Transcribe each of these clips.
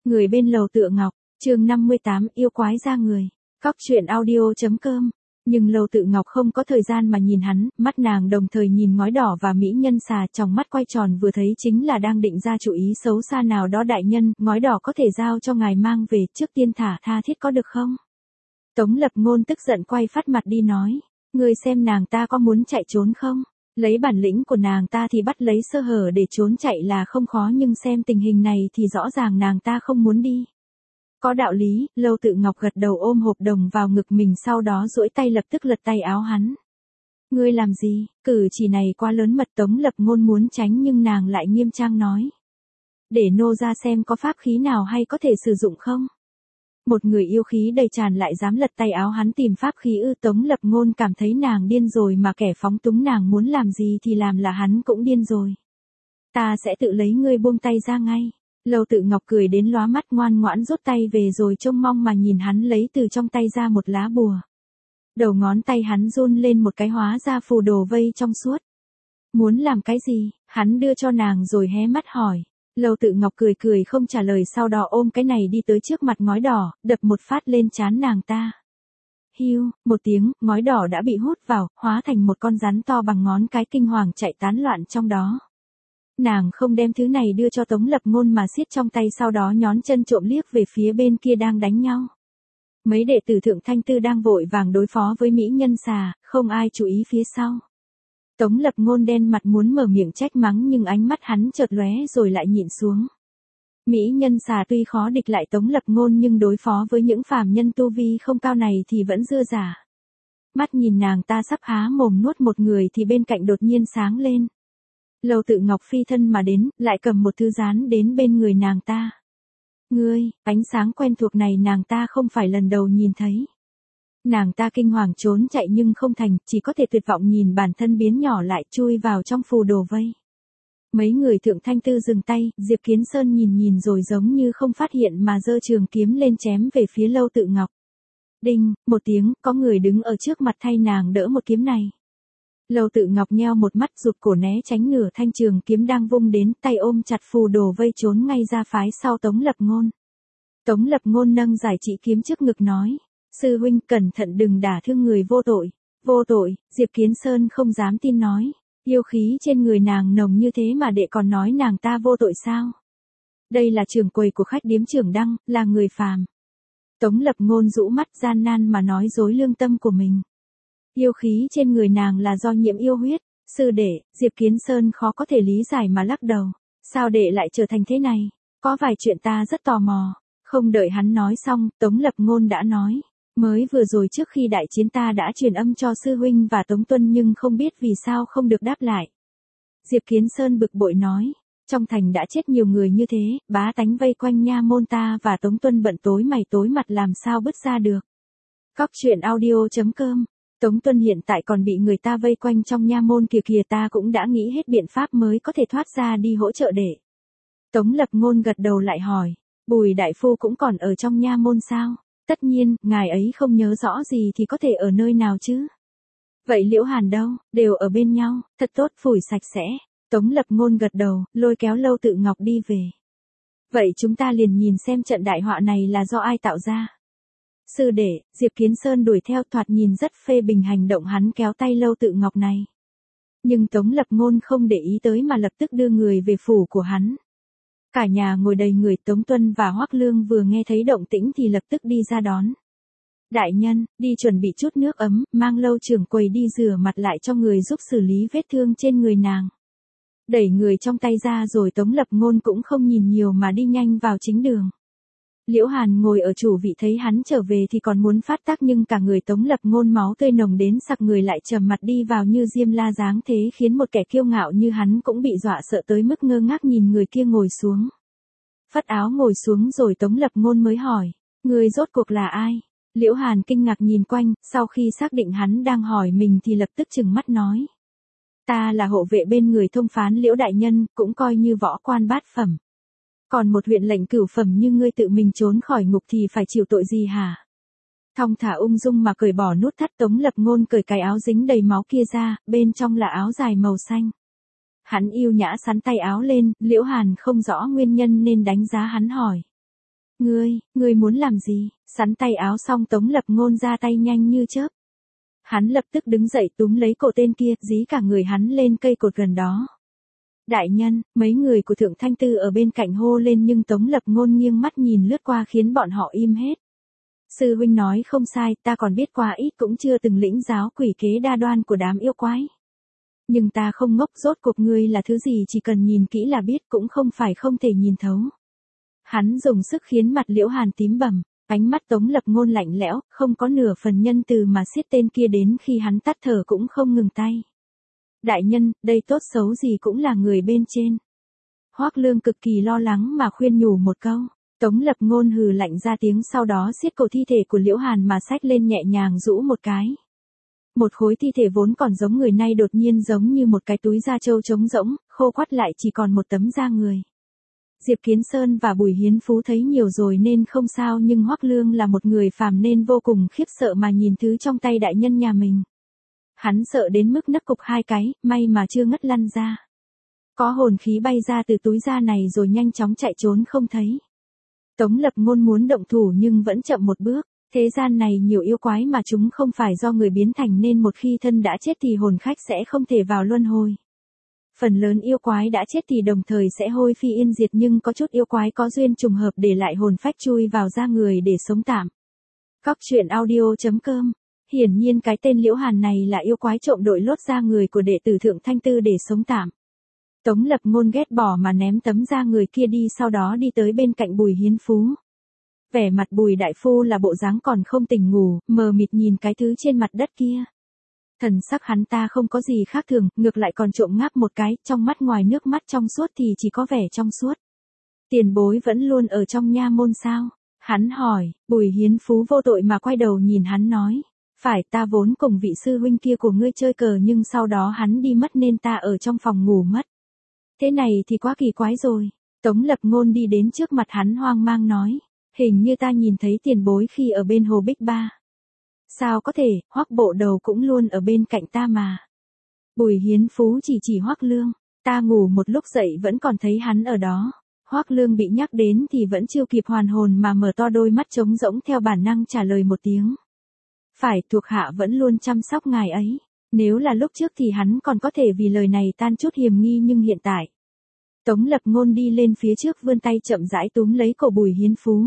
Người bên lầu Tự Ngọc, chương 58, yêu quái ra người. Cóc truyện audio.com. Nhưng Lầu Tự Ngọc không có thời gian mà nhìn hắn, mắt nàng đồng thời nhìn ngói đỏ và mỹ nhân xà, trong mắt quay tròn vừa thấy chính là đang định ra chủ ý xấu xa nào đó. Đại nhân, ngói đỏ có thể giao cho ngài mang về, trước tiên thả tha thiết có được không? Tống Lập Ngôn tức giận quay phát mặt đi nói, ngươi xem nàng ta có muốn chạy trốn không? Lấy bản lĩnh của nàng ta thì bắt lấy sơ hở để trốn chạy là không khó, nhưng xem tình hình này thì rõ ràng nàng ta không muốn đi. Có đạo lý. Lầu Tự Ngọc gật đầu, ôm hộp đồng vào ngực mình, sau đó duỗi tay lập tức lật tay áo hắn. Ngươi làm gì? Cử chỉ này quá lớn mật. Tống Lập Ngôn muốn tránh nhưng nàng lại nghiêm trang nói. Để nô ra xem có pháp khí nào hay có thể sử dụng không? Một người yêu khí đầy tràn lại dám lật tay áo hắn tìm pháp khí ư? Tống Lập Ngôn cảm thấy nàng điên rồi, mà kẻ phóng túng nàng muốn làm gì thì làm là hắn cũng điên rồi. Ta sẽ tự lấy, ngươi buông tay ra ngay. Lầu Tự Ngọc cười đến lóa mắt, ngoan ngoãn rút tay về rồi trông mong mà nhìn hắn lấy từ trong tay ra một lá bùa. Đầu ngón tay hắn run lên một cái, hóa ra phù đồ vây trong suốt. Muốn làm cái gì? Hắn đưa cho nàng rồi hé mắt hỏi. Lầu Tự Ngọc cười cười không trả lời, sau đó ôm cái này đi tới trước mặt ngói đỏ, đập một phát lên trán nàng ta. Hiu, một tiếng, ngói đỏ đã bị hút vào, hóa thành một con rắn to bằng ngón cái, kinh hoàng chạy tán loạn trong đó. Nàng không đem thứ này đưa cho Tống Lập Ngôn mà siết trong tay, sau đó nhón chân trộm liếc về phía bên kia đang đánh nhau. Mấy đệ tử Thượng Thanh Tư đang vội vàng đối phó với mỹ nhân xà, không ai chú ý phía sau. Tống Lập Ngôn đen mặt muốn mở miệng trách mắng, nhưng ánh mắt hắn chợt lóe rồi lại nhịn xuống. Mỹ nhân xà tuy khó địch lại Tống Lập Ngôn, nhưng đối phó với những phàm nhân tu vi không cao này thì vẫn dư dả. Mắt nhìn nàng ta sắp há mồm nuốt một người thì bên cạnh đột nhiên sáng lên. Lầu Tự Ngọc phi thân mà đến, lại cầm một thứ dán đến bên người nàng ta. Ngươi, ánh sáng quen thuộc này nàng ta không phải lần đầu nhìn thấy. Nàng ta kinh hoàng trốn chạy nhưng không thành, chỉ có thể tuyệt vọng nhìn bản thân biến nhỏ lại, chui vào trong phù đồ vây. Mấy người Thượng Thanh Tư dừng tay, Diệp Kiến Sơn nhìn rồi giống như không phát hiện mà giơ trường kiếm lên chém về phía Lầu Tự Ngọc. Đinh, một tiếng, có người đứng ở trước mặt thay nàng đỡ một kiếm này. Lầu Tự Ngọc nheo một mắt, rụt cổ né tránh nửa thanh trường kiếm đang vung đến, tay ôm chặt phù đồ vây trốn ngay ra phái sau Tống Lập Ngôn. Tống Lập Ngôn nâng giải chỉ kiếm trước ngực nói. Sư huynh cẩn thận đừng đả thương người vô tội. Vô tội? Diệp Kiến Sơn không dám tin nói. Yêu khí trên người nàng nồng như thế mà đệ còn nói nàng ta vô tội sao? Đây là trưởng quầy của khách điếm Trưởng Đăng, là người phàm. Tống Lập Ngôn rũ mắt gian nan mà nói dối lương tâm của mình. Yêu khí trên người nàng là do nhiễm yêu huyết. Sư đệ, Diệp Kiến Sơn khó có thể lý giải mà lắc đầu. Sao đệ lại trở thành thế này? Có vài chuyện ta rất tò mò. Không đợi hắn nói xong, Tống Lập Ngôn đã nói. Mới vừa rồi trước khi đại chiến ta đã truyền âm cho sư huynh và Tống Tuân, nhưng không biết vì sao không được đáp lại. Diệp Kiến Sơn bực bội nói. Trong thành đã chết nhiều người như thế, bá tánh vây quanh nha môn ta và Tống Tuân bận tối mày tối mặt làm sao bứt ra được. Cóc truyện audio.com. Tống Tuân hiện tại còn bị người ta vây quanh trong nha môn kìa, ta cũng đã nghĩ hết biện pháp mới có thể thoát ra đi hỗ trợ đệ. Tống Lập Ngôn gật đầu lại hỏi, Bùi đại phu cũng còn ở trong nha môn sao? Tất nhiên, ngài ấy không nhớ rõ gì thì có thể ở nơi nào chứ? Vậy Liễu Hàn đâu? Đều ở bên nhau, thật tốt, phủi sạch sẽ. Tống Lập Ngôn gật đầu, lôi kéo Lầu Tự Ngọc đi về. Vậy chúng ta liền nhìn xem trận đại họa này là do ai tạo ra. Sư đệ, Diệp Kiến Sơn đuổi theo, thoạt nhìn rất phê bình hành động hắn kéo tay Lầu Tự Ngọc này. Nhưng Tống Lập Ngôn không để ý tới mà lập tức đưa người về phủ của hắn. Cả nhà ngồi đầy người, Tống Tuân và Hoắc Lương vừa nghe thấy động tĩnh thì lập tức đi ra đón. Đại nhân, đi chuẩn bị chút nước ấm, mang Lâu trưởng quầy đi rửa mặt lại cho người giúp xử lý vết thương trên người nàng. Đẩy người trong tay ra rồi Tống Lập Ngôn cũng không nhìn nhiều mà đi nhanh vào chính đường. Liễu Hàn ngồi ở chủ vị thấy hắn trở về thì còn muốn phát tác, nhưng cả người Tống Lập Ngôn máu tươi nồng đến sặc người, lại trầm mặt đi vào như diêm la dáng thế khiến một kẻ kiêu ngạo như hắn cũng bị dọa sợ tới mức ngơ ngác nhìn người kia ngồi xuống. Phất áo ngồi xuống rồi Tống Lập Ngôn mới hỏi, người rốt cuộc là ai? Liễu Hàn kinh ngạc nhìn quanh, sau khi xác định hắn đang hỏi mình thì lập tức trừng mắt nói. Ta là hộ vệ bên người thông phán Liễu đại nhân, cũng coi như võ quan bát phẩm. Còn một huyện lệnh cửu phẩm như ngươi tự mình trốn khỏi ngục thì phải chịu tội gì hả? Thong thả ung dung mà cởi bỏ nút thắt, Tống Lập Ngôn cởi cái áo dính đầy máu kia ra, bên trong là áo dài màu xanh. Hắn yêu nhã sắn tay áo lên, Liễu Hàn không rõ nguyên nhân nên đánh giá hắn hỏi. Ngươi muốn làm gì? Sắn tay áo xong Tống Lập Ngôn ra tay nhanh như chớp. Hắn lập tức đứng dậy túm lấy cổ tên kia, dí cả người hắn lên cây cột gần đó. Đại nhân, mấy người của Thượng Thanh Tư ở bên cạnh hô lên nhưng Tống Lập Ngôn nghiêng mắt nhìn lướt qua khiến bọn họ im hết. Sư huynh nói không sai, ta còn biết qua ít cũng chưa từng lĩnh giáo quỷ kế đa đoan của đám yêu quái. Nhưng ta không ngốc, rốt cuộc ngươi là thứ gì chỉ cần nhìn kỹ là biết, cũng không phải không thể nhìn thấu. Hắn dùng sức khiến mặt Liễu Hàn tím bầm, ánh mắt Tống Lập Ngôn lạnh lẽo, không có nửa phần nhân từ mà siết tên kia đến khi hắn tắt thở cũng không ngừng tay. Đại nhân, đây tốt xấu gì cũng là người bên trên. Hoắc Lương cực kỳ lo lắng mà khuyên nhủ một câu. Tống Lập Ngôn hừ lạnh ra tiếng, sau đó siết cổ thi thể của Liễu Hàn mà xách lên nhẹ nhàng rũ một cái. Một khối thi thể vốn còn giống người nay đột nhiên giống như một cái túi da trâu trống rỗng, khô quắt lại chỉ còn một tấm da người. Diệp Kiến Sơn và Bùi Hiến Phú thấy nhiều rồi nên không sao, nhưng Hoắc Lương là một người phàm nên vô cùng khiếp sợ mà nhìn thứ trong tay đại nhân nhà mình. Hắn sợ đến mức nấc cục hai cái, may mà chưa ngất lăn ra. Có hồn khí bay ra từ túi da này rồi nhanh chóng chạy trốn không thấy. Tống Lập Ngôn muốn động thủ nhưng vẫn chậm một bước. Thế gian này nhiều yêu quái mà chúng không phải do người biến thành nên một khi thân đã chết thì hồn khách sẽ không thể vào luân hồi. Phần lớn yêu quái đã chết thì đồng thời sẽ hôi phi yên diệt, nhưng có chút yêu quái có duyên trùng hợp để lại hồn phách chui vào da người để sống tạm. Cóc truyện audio.com. Hiển nhiên cái tên Liễu Hàn này là yêu quái trộm đội lốt da người của đệ tử Thượng Thanh Tư để sống tạm. Tống Lập Ngôn ghét bỏ mà ném tấm da người kia đi, sau đó đi tới bên cạnh Bùi Hiến Phú. Vẻ mặt Bùi đại phu là bộ dáng còn không tỉnh ngủ, mờ mịt nhìn cái thứ trên mặt đất kia. Thần sắc hắn ta không có gì khác thường, ngược lại còn trộm ngáp một cái, trong mắt ngoài nước mắt trong suốt thì chỉ có vẻ trong suốt. Tiền bối vẫn luôn ở trong nha môn sao? Hắn hỏi. Bùi Hiến Phú vô tội mà quay đầu nhìn hắn nói. Phải, ta vốn cùng vị sư huynh kia của ngươi chơi cờ nhưng sau đó hắn đi mất nên ta ở trong phòng ngủ mất. Thế này thì quá kỳ quái rồi. Tống Lập Ngôn đi đến trước mặt hắn hoang mang nói. Hình như ta nhìn thấy tiền bối khi ở bên hồ Bích Ba. Sao có thể, Hoắc bộ đầu cũng luôn ở bên cạnh ta mà. Bùi Hiến Phú chỉ Hoắc Lương, ta ngủ một lúc dậy vẫn còn thấy hắn ở đó. Hoắc Lương bị nhắc đến thì vẫn chưa kịp hoàn hồn mà mở to đôi mắt trống rỗng theo bản năng trả lời một tiếng. Phải, thuộc hạ vẫn luôn chăm sóc ngài ấy. Nếu là lúc trước thì hắn còn có thể vì lời này tan chút hiềm nghi, nhưng hiện tại. Tống Lập Ngôn đi lên phía trước vươn tay chậm rãi túm lấy cổ Bùi Hiến Phú.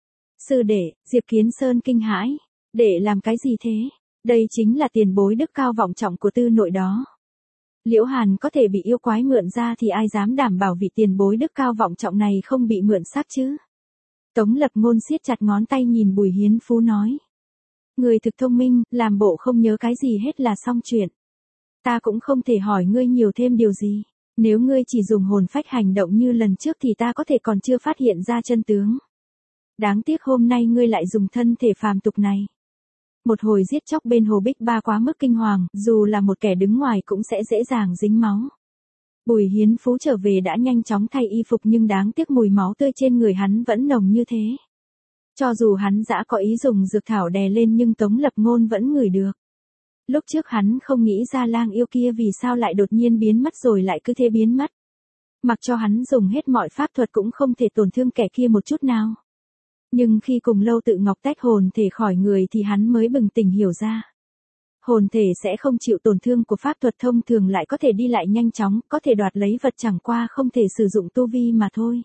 Sư đệ, Diệp Kiến Sơn kinh hãi. Đệ làm cái gì thế? Đây chính là tiền bối đức cao vọng trọng của tư nội đó. Liễu Hàn có thể bị yêu quái mượn ra thì ai dám đảm bảo vị tiền bối đức cao vọng trọng này không bị mượn xác chứ? Tống Lập Ngôn siết chặt ngón tay nhìn Bùi Hiến Phú nói. Người thực thông minh, làm bộ không nhớ cái gì hết là xong chuyện. Ta cũng không thể hỏi ngươi nhiều thêm điều gì. Nếu ngươi chỉ dùng hồn phách hành động như lần trước thì ta có thể còn chưa phát hiện ra chân tướng. Đáng tiếc hôm nay ngươi lại dùng thân thể phàm tục này. Một hồi giết chóc bên hồ Bích Ba quá mức kinh hoàng, dù là một kẻ đứng ngoài cũng sẽ dễ dàng dính máu. Bùi Hiến Phú trở về đã nhanh chóng thay y phục nhưng đáng tiếc mùi máu tươi trên người hắn vẫn nồng như thế. Cho dù hắn đã có ý dùng dược thảo đè lên nhưng Tống Lập Ngôn vẫn ngửi được. Lúc trước hắn không nghĩ ra lang yêu kia vì sao lại đột nhiên biến mất rồi lại cứ thế biến mất. Mặc cho hắn dùng hết mọi pháp thuật cũng không thể tổn thương kẻ kia một chút nào. Nhưng khi cùng Lâu Tự Ngọc tách hồn thể khỏi người thì hắn mới bừng tỉnh hiểu ra. Hồn thể sẽ không chịu tổn thương của pháp thuật thông thường, lại có thể đi lại nhanh chóng, có thể đoạt lấy vật, chẳng qua không thể sử dụng tu vi mà thôi.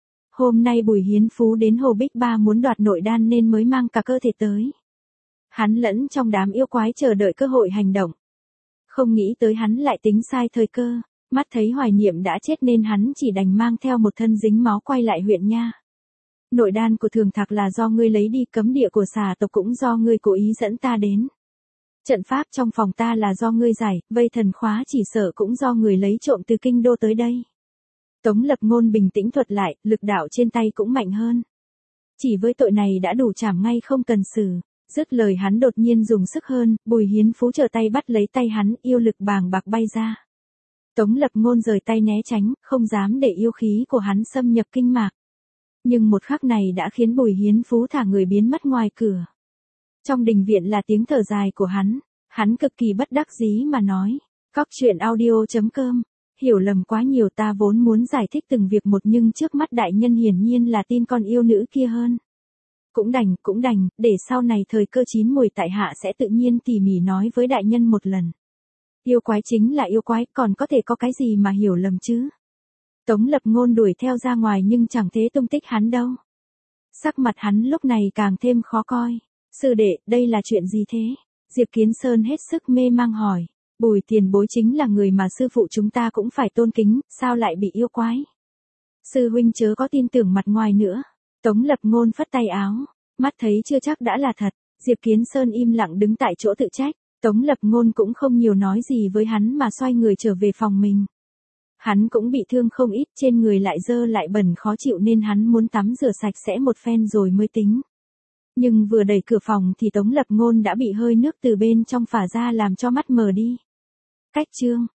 Hôm nay Bùi Hiến Phú đến hồ Bích Ba muốn đoạt nội đan nên mới mang cả cơ thể tới. Hắn lẫn trong đám yêu quái chờ đợi cơ hội hành động. Không nghĩ tới hắn lại tính sai thời cơ, mắt thấy Hoài Niệm đã chết nên hắn chỉ đành mang theo một thân dính máu quay lại huyện nha. Nội đan của Thường Thạc là do ngươi lấy đi, cấm địa của xà tộc cũng do ngươi cố ý dẫn ta đến. Trận pháp trong phòng ta là do ngươi giải, vây thần khóa chỉ sợ cũng do người lấy trộm từ kinh đô tới đây. Tống Lập Ngôn bình tĩnh thuật lại, lực đạo trên tay cũng mạnh hơn. Chỉ với tội này đã đủ trảm ngay không cần xử. Dứt lời hắn đột nhiên dùng sức hơn, Bùi Hiến Phú trở tay bắt lấy tay hắn, yêu lực bàng bạc bay ra. Tống Lập Ngôn rời tay né tránh, không dám để yêu khí của hắn xâm nhập kinh mạc. Nhưng một khắc này đã khiến Bùi Hiến Phú thả người biến mất ngoài cửa. Trong đình viện là tiếng thở dài của hắn cực kỳ bất đắc dĩ mà nói. Cóc truyện audio.com Hiểu lầm quá nhiều, ta vốn muốn giải thích từng việc một nhưng trước mắt đại nhân hiển nhiên là tin con yêu nữ kia hơn. Cũng đành, để sau này thời cơ chín mùi tại hạ sẽ tự nhiên tỉ mỉ nói với đại nhân một lần. Yêu quái chính là yêu quái, còn có thể có cái gì mà hiểu lầm chứ. Tống Lập Ngôn đuổi theo ra ngoài nhưng chẳng thấy tung tích hắn đâu. Sắc mặt hắn lúc này càng thêm khó coi. Sư đệ, đây là chuyện gì thế? Diệp Kiến Sơn hết sức mê mang hỏi. Bùi tiền bối chính là người mà sư phụ chúng ta cũng phải tôn kính, sao lại bị yêu quái? Sư huynh chớ có tin tưởng mặt ngoài nữa. Tống Lập Ngôn phất tay áo, mắt thấy chưa chắc đã là thật. Diệp Kiến Sơn im lặng đứng tại chỗ tự trách. Tống Lập Ngôn cũng không nhiều nói gì với hắn mà xoay người trở về phòng mình. Hắn cũng bị thương không ít, trên người lại dơ lại bẩn khó chịu nên hắn muốn tắm rửa sạch sẽ một phen rồi mới tính. Nhưng vừa đẩy cửa phòng thì Tống Lập Ngôn đã bị hơi nước từ bên trong phả ra làm cho mắt mờ đi. Cách chương